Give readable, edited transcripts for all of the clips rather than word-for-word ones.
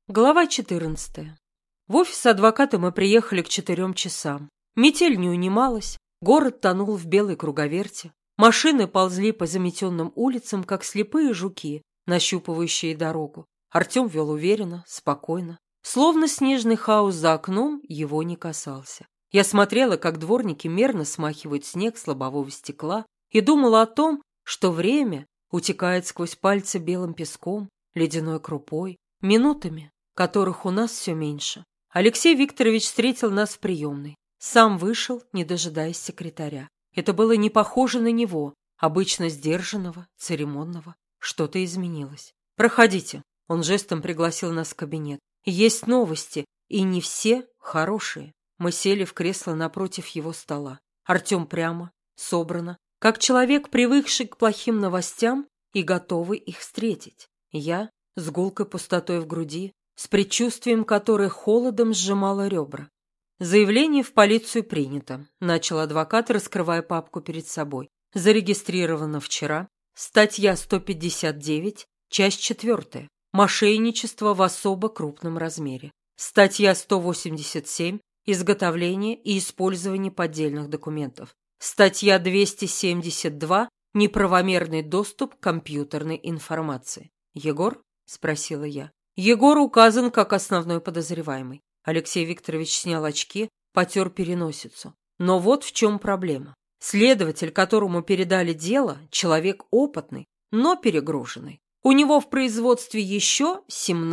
Глава 14. В офис адвоката мы приехали к 4 часам. Метель не унималась, город тонул в белой круговерти. Машины ползли по заметенным улицам, как слепые жуки, нащупывающие дорогу. Артем вел уверенно, спокойно. Словно снежный хаос за окном его не касался. Я смотрела, как дворники мерно смахивают снег с лобового стекла, и думала о том, что время утекает сквозь пальцы белым песком, ледяной крупой, минутами, которых у нас все меньше. Алексей Викторович встретил нас в приемной. Сам вышел, не дожидаясь секретаря. Это было не похоже на него, обычно сдержанного, церемонного. Что-то изменилось. «Проходите». Он жестом пригласил нас в кабинет. «Есть новости, и не все хорошие». Мы сели в кресло напротив его стола. Артем прямо, собрано, как человек, привыкший к плохим новостям и готовый их встретить. Я с гулкой пустотой в груди, с предчувствием которой холодом сжимало ребра. «Заявление в полицию принято», — начал адвокат, раскрывая папку перед собой. «Зарегистрировано вчера. Статья 159, часть 4. Мошенничество в особо крупном размере. Статья 187. Изготовление и использование поддельных документов. Статья 272. Неправомерный доступ к компьютерной информации». «Егор?» — спросила я. «Егор указан как основной подозреваемый». Алексей Викторович снял очки, потер переносицу. Но вот в чем проблема. Следователь, которому передали дело, человек опытный, но перегруженный. У него в производстве еще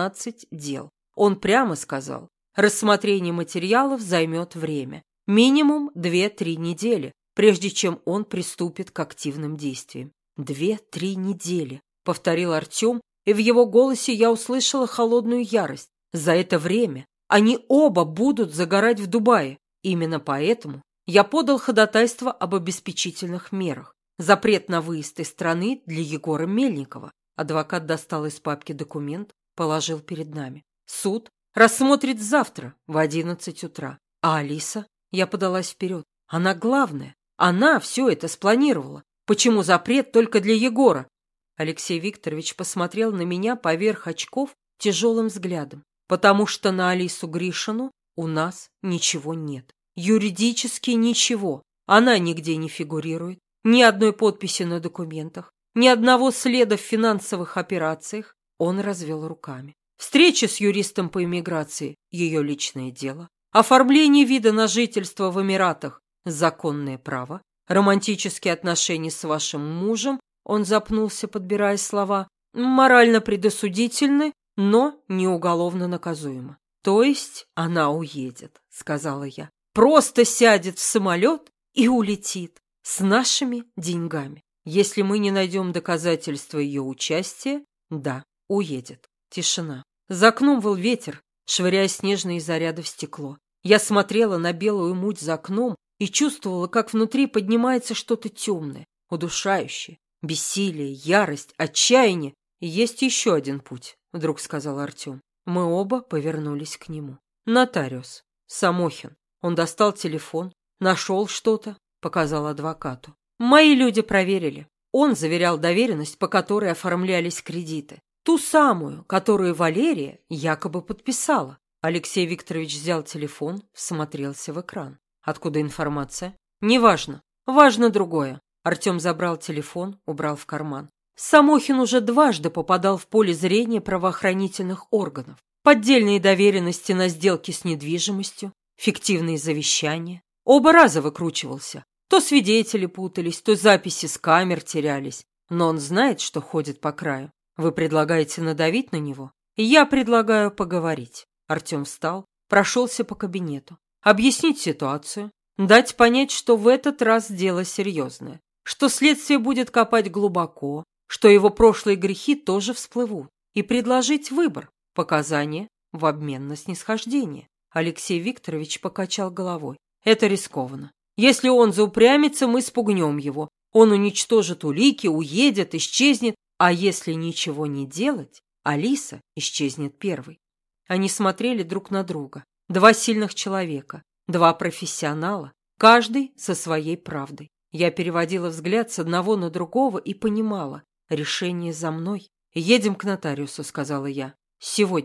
17 дел. Он прямо сказал, рассмотрение материалов займет время. Минимум 2-3 недели, прежде чем он приступит к активным действиям. 2-3 недели, повторил Артем, и в его голосе я услышала холодную ярость. За это время они оба будут загорать в Дубае. Именно поэтому я подал ходатайство об обеспечительных мерах. Запрет на выезд из страны для Егора Мельникова. Адвокат достал из папки документ, положил перед нами. Суд рассмотрит завтра в 11 утра. А Алиса? Я подалась вперед. Она главная. Она все это спланировала. Почему запрет только для Егора? Алексей Викторович посмотрел на меня поверх очков тяжелым взглядом. Потому что на Алису Гришину у нас ничего нет. Юридически ничего. Она нигде не фигурирует. Ни одной подписи на документах. Ни одного следа в финансовых операциях. Он развел руками. Встреча с юристом по иммиграции – ее личное дело. Оформление вида на жительство в Эмиратах – законное право. Романтические отношения с вашим мужем, он запнулся, подбирая слова, морально предосудительны, но не уголовно наказуемо. То есть она уедет, сказала я. Просто сядет в самолет и улетит с нашими деньгами. Если мы не найдем доказательства ее участия, да, уедет. Тишина. За окном выл ветер, швыряя снежные заряды в стекло. Я смотрела на белую муть за окном и чувствовала, как внутри поднимается что-то темное, удушающее. Бессилие, ярость, отчаяние. И есть еще один путь, вдруг сказал Артем. Мы оба повернулись к нему. Нотариус. Самохин. Он достал телефон, нашел что-то, показал адвокату. Мои люди проверили. Он заверял доверенность, по которой оформлялись кредиты. Ту самую, которую Валерия якобы подписала. Алексей Викторович взял телефон, всмотрелся в экран. Откуда информация? Неважно. Важно другое. Артем забрал телефон, убрал в карман. Самохин уже дважды попадал в поле зрения правоохранительных органов. Поддельные доверенности на сделки с недвижимостью, фиктивные завещания. Оба раза выкручивался. То свидетели путались, то записи с камер терялись. Но он знает, что ходит по краю. Вы предлагаете надавить на него? Я предлагаю поговорить. Артем встал, прошелся по кабинету. Объяснить ситуацию, дать понять, что в этот раз дело серьезное, что следствие будет копать глубоко, что его прошлые грехи тоже всплывут, и предложить выбор, показания в обмен на снисхождение. Алексей Викторович покачал головой. Это рискованно. Если он заупрямится, мы спугнем его. Он уничтожит улики, уедет, исчезнет. А если ничего не делать, Алиса исчезнет первой. Они смотрели друг на друга. Два сильных человека, два профессионала, каждый со своей правдой. Я переводила взгляд с одного на другого и понимала, решение за мной. «Едем к нотариусу», — сказала я. «Сегодня».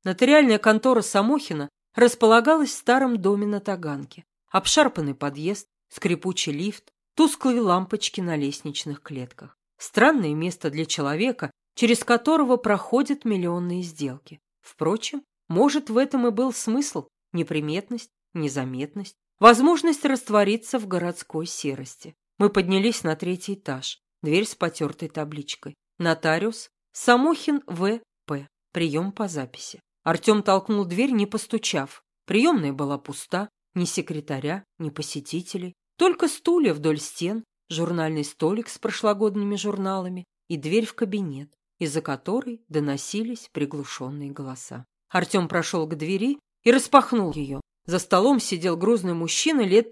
Нотариальная контора Самохина располагалась в старом доме на Таганке. Обшарпанный подъезд, скрипучий лифт, тусклые лампочки на лестничных клетках. Странное место для человека, через которого проходят миллионные сделки. Впрочем, может, в этом и был смысл: неприметность, незаметность, возможность раствориться в городской серости. Мы поднялись на 3-й этаж. Дверь с потертой табличкой. Нотариус Самохин В.П. Прием по записи. Артем толкнул дверь, не постучав. Приемная была пуста, ни секретаря, ни посетителей. Только стулья вдоль стен, журнальный столик с прошлогодними журналами и дверь в кабинет, из-за которой доносились приглушенные голоса. Артем прошел к двери и распахнул ее. За столом сидел грузный мужчина лет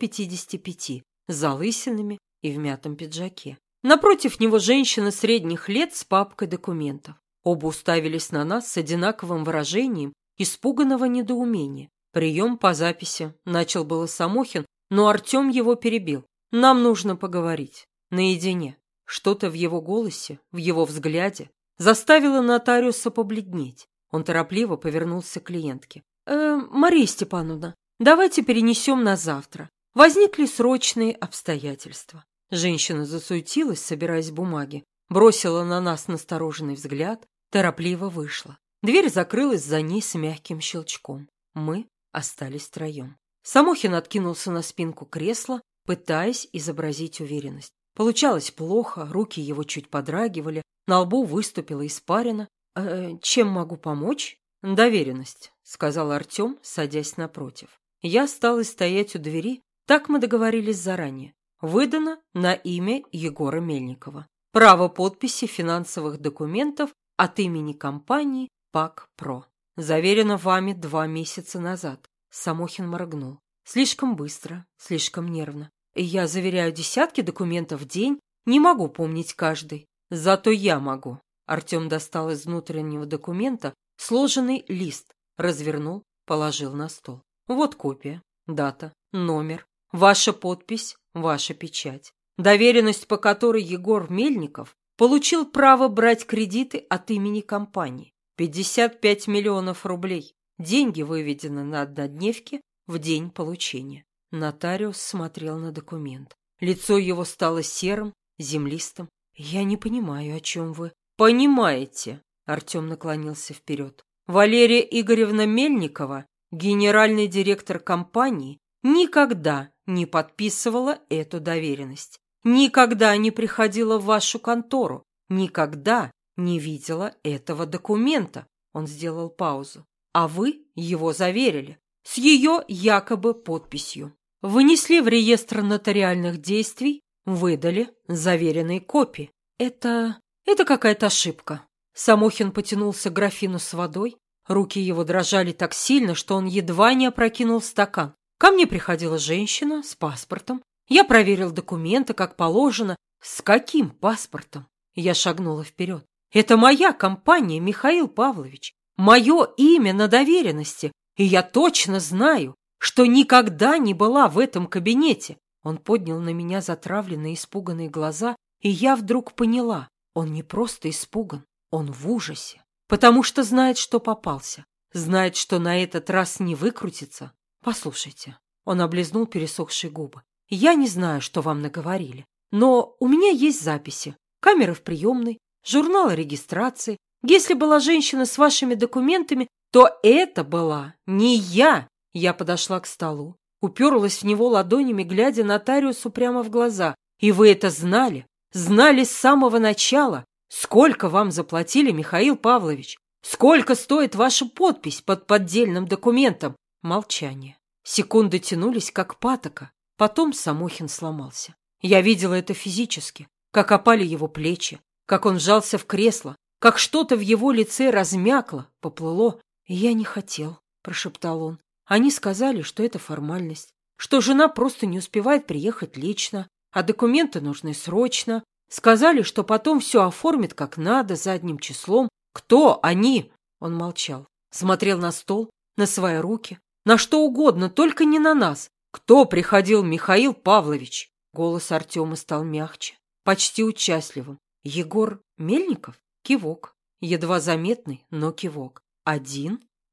55, с залысинами и в мятом пиджаке. Напротив него женщина средних лет с папкой документов. Оба уставились на нас с одинаковым выражением испуганного недоумения. «Прием по записи», — начал было Самохин, но Артем его перебил. «Нам нужно поговорить. Наедине». Что-то в его голосе, в его взгляде заставило нотариуса побледнеть. Он торопливо повернулся к клиентке. «Мария Степановна, давайте перенесем на завтра. Возникли срочные обстоятельства». Женщина засуетилась, собираясь бумаги, бросила на нас настороженный взгляд, торопливо вышла. Дверь закрылась за ней с мягким щелчком. Мы остались втроем. Самохин откинулся на спинку кресла, пытаясь изобразить уверенность. Получалось плохо, руки его чуть подрагивали, на лбу выступила испарина. «Чем могу помочь?» «Доверенность», — сказал Артем, садясь напротив. Я осталась стоять у двери, так мы договорились заранее. Выдано на имя Егора Мельникова. Право подписи финансовых документов от имени компании ПАК-ПРО. Заверено вами 2 месяца назад. Самохин моргнул. Слишком быстро, слишком нервно. Я заверяю десятки документов в день, не могу помнить каждый. Зато я могу. Артем достал из внутреннего документа сложенный лист, развернул, положил на стол. Вот копия, дата, номер, ваша подпись, ваша печать. Доверенность, по которой Егор Мельников получил право брать кредиты от имени компании. 55 миллионов рублей. Деньги выведены на однодневке в день получения. Нотариус смотрел на документ. Лицо его стало серым, землистым. «Я не понимаю, о чем вы». «Понимаете», — Артем наклонился вперед. «Валерия Игоревна Мельникова, генеральный директор компании, никогда не подписывала эту доверенность, никогда не приходила в вашу контору, никогда не видела этого документа». Он сделал паузу. «А вы его заверили, с ее якобы подписью. Внесли в реестр нотариальных действий, выдали заверенные копии. Это какая-то ошибка». Самохин потянулся к графину с водой. Руки его дрожали так сильно, что он едва не опрокинул стакан. Ко мне приходила женщина с паспортом. Я проверил документы, как положено. С каким паспортом? Я шагнула вперед. Это моя компания, Михаил Павлович. Мое имя на доверенности. И я точно знаю, что никогда не была в этом кабинете. Он поднял на меня затравленные, испуганные глаза, и я вдруг поняла, он не просто испуган, он в ужасе, потому что знает, что попался, знает, что на этот раз не выкрутится. Послушайте, он облизнул пересохшие губы. Я не знаю, что вам наговорили, но у меня есть записи, камеры в приемной, журналы регистрации. Если была женщина с вашими документами, то это была не я. Я подошла к столу, уперлась в него ладонями, глядя нотариусу прямо в глаза. И вы это знали? Знали с самого начала? Сколько вам заплатили, Михаил Павлович? Сколько стоит ваша подпись под поддельным документом? Молчание. Секунды тянулись, как патока. Потом Самохин сломался. Я видела это физически, как опали его плечи, как он вжался в кресло, как что-то в его лице размякло, поплыло. «Я не хотел», — прошептал он. «Они сказали, что это формальность, что жена просто не успевает приехать лично, а документы нужны срочно. Сказали, что потом все оформят как надо, задним числом. Кто они?» Он молчал, смотрел на стол, на свои руки, на что угодно, только не на нас. «Кто приходил, Михаил Павлович?» Голос Артема стал мягче, почти участливым. «Егор Мельников?» Кивок. Едва заметный, но кивок. «Один?»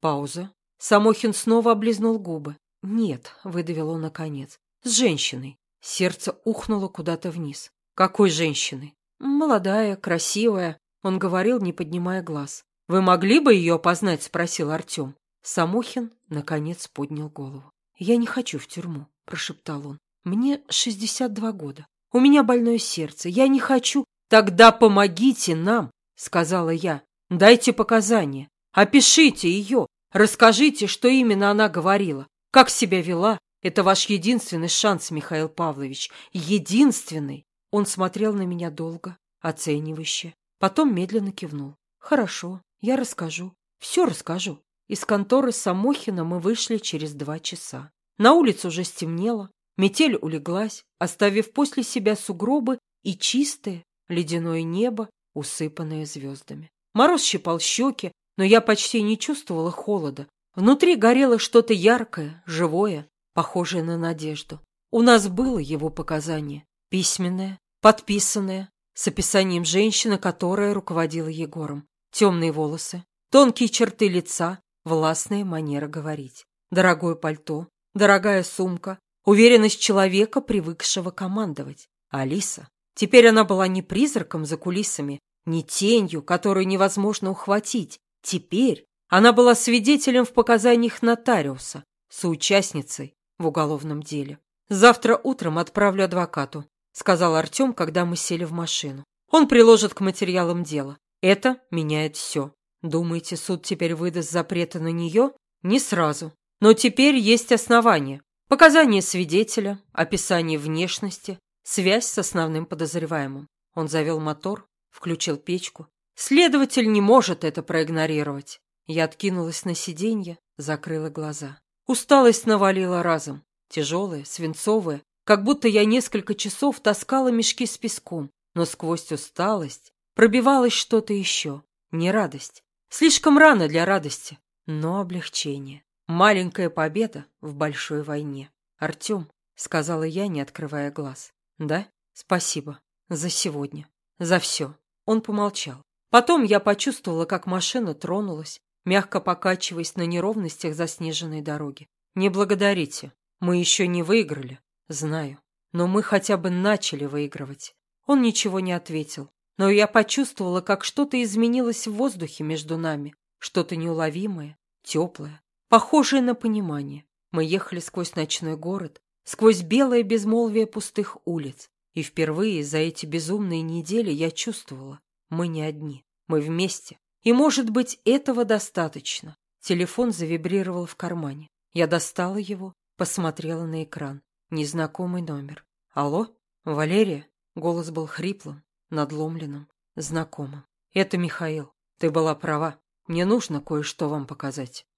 Пауза. Самохин снова облизнул губы. «Нет», — выдавил он наконец, — «с женщиной». Сердце ухнуло куда-то вниз. «Какой женщиной?» «Молодая, красивая», — он говорил, не поднимая глаз. «Вы могли бы ее опознать?» — спросил Артем. Самохин, наконец, поднял голову. «Я не хочу в тюрьму», — прошептал он. «Мне 62 года. У меня больное сердце. Я не хочу...» «Тогда помогите нам», — сказала я. «Дайте показания. Опишите ее. Расскажите, что именно она говорила. Как себя вела. Это ваш единственный шанс, Михаил Павлович. Единственный». Он смотрел на меня долго, оценивающе. Потом медленно кивнул. «Хорошо, я расскажу. Все расскажу». Из конторы Самохина мы вышли через 2 часа. На улице уже стемнело. Метель улеглась, оставив после себя сугробы и чистое ледяное небо, усыпанное звездами. Мороз щипал щеки, но я почти не чувствовала холода. Внутри горело что-то яркое, живое, похожее на надежду. У нас было его показание. Письменное, подписанное, с описанием женщины, которая руководила Егором. Темные волосы, тонкие черты лица, властная манера говорить. Дорогое пальто, дорогая сумка, уверенность человека, привыкшего командовать. Алиса. Теперь она была не призраком за кулисами, не тенью, которую невозможно ухватить. Теперь она была свидетелем в показаниях нотариуса, соучастницей в уголовном деле. «Завтра утром отправлю адвокату», — сказал Артем, когда мы сели в машину. «Он приложит к материалам дела. Это меняет все. Думаете, суд теперь выдаст запреты на нее? Не сразу. Но теперь есть основания. Показания свидетеля, описание внешности, связь с основным подозреваемым». Он завел мотор, включил печку. «Следователь не может это проигнорировать». Я откинулась на сиденье, закрыла глаза. Усталость навалила разом. Тяжелая, свинцовая, как будто я несколько часов таскала мешки с песком. Но сквозь усталость пробивалось что-то еще. Не радость. Слишком рано для радости, но облегчение. Маленькая победа в большой войне. «Артем», — сказала я, не открывая глаз. «Да? Спасибо. За сегодня. За все». Он помолчал. Потом я почувствовала, как машина тронулась, мягко покачиваясь на неровностях заснеженной дороги. «Не благодарите. Мы еще не выиграли. Знаю. Но мы хотя бы начали выигрывать». Он ничего не ответил. Но я почувствовала, как что-то изменилось в воздухе между нами. Что-то неуловимое, теплое, похожее на понимание. Мы ехали сквозь ночной город, сквозь белое безмолвие пустых улиц. И впервые за эти безумные недели я чувствовала, мы не одни, мы вместе. И, может быть, этого достаточно. Телефон завибрировал в кармане. Я достала его, посмотрела на экран. Незнакомый номер. «Алло? Валерия?» Голос был хриплым, надломленным, знакомым. «Это Михаил. Ты была права. Мне нужно кое-что вам показать».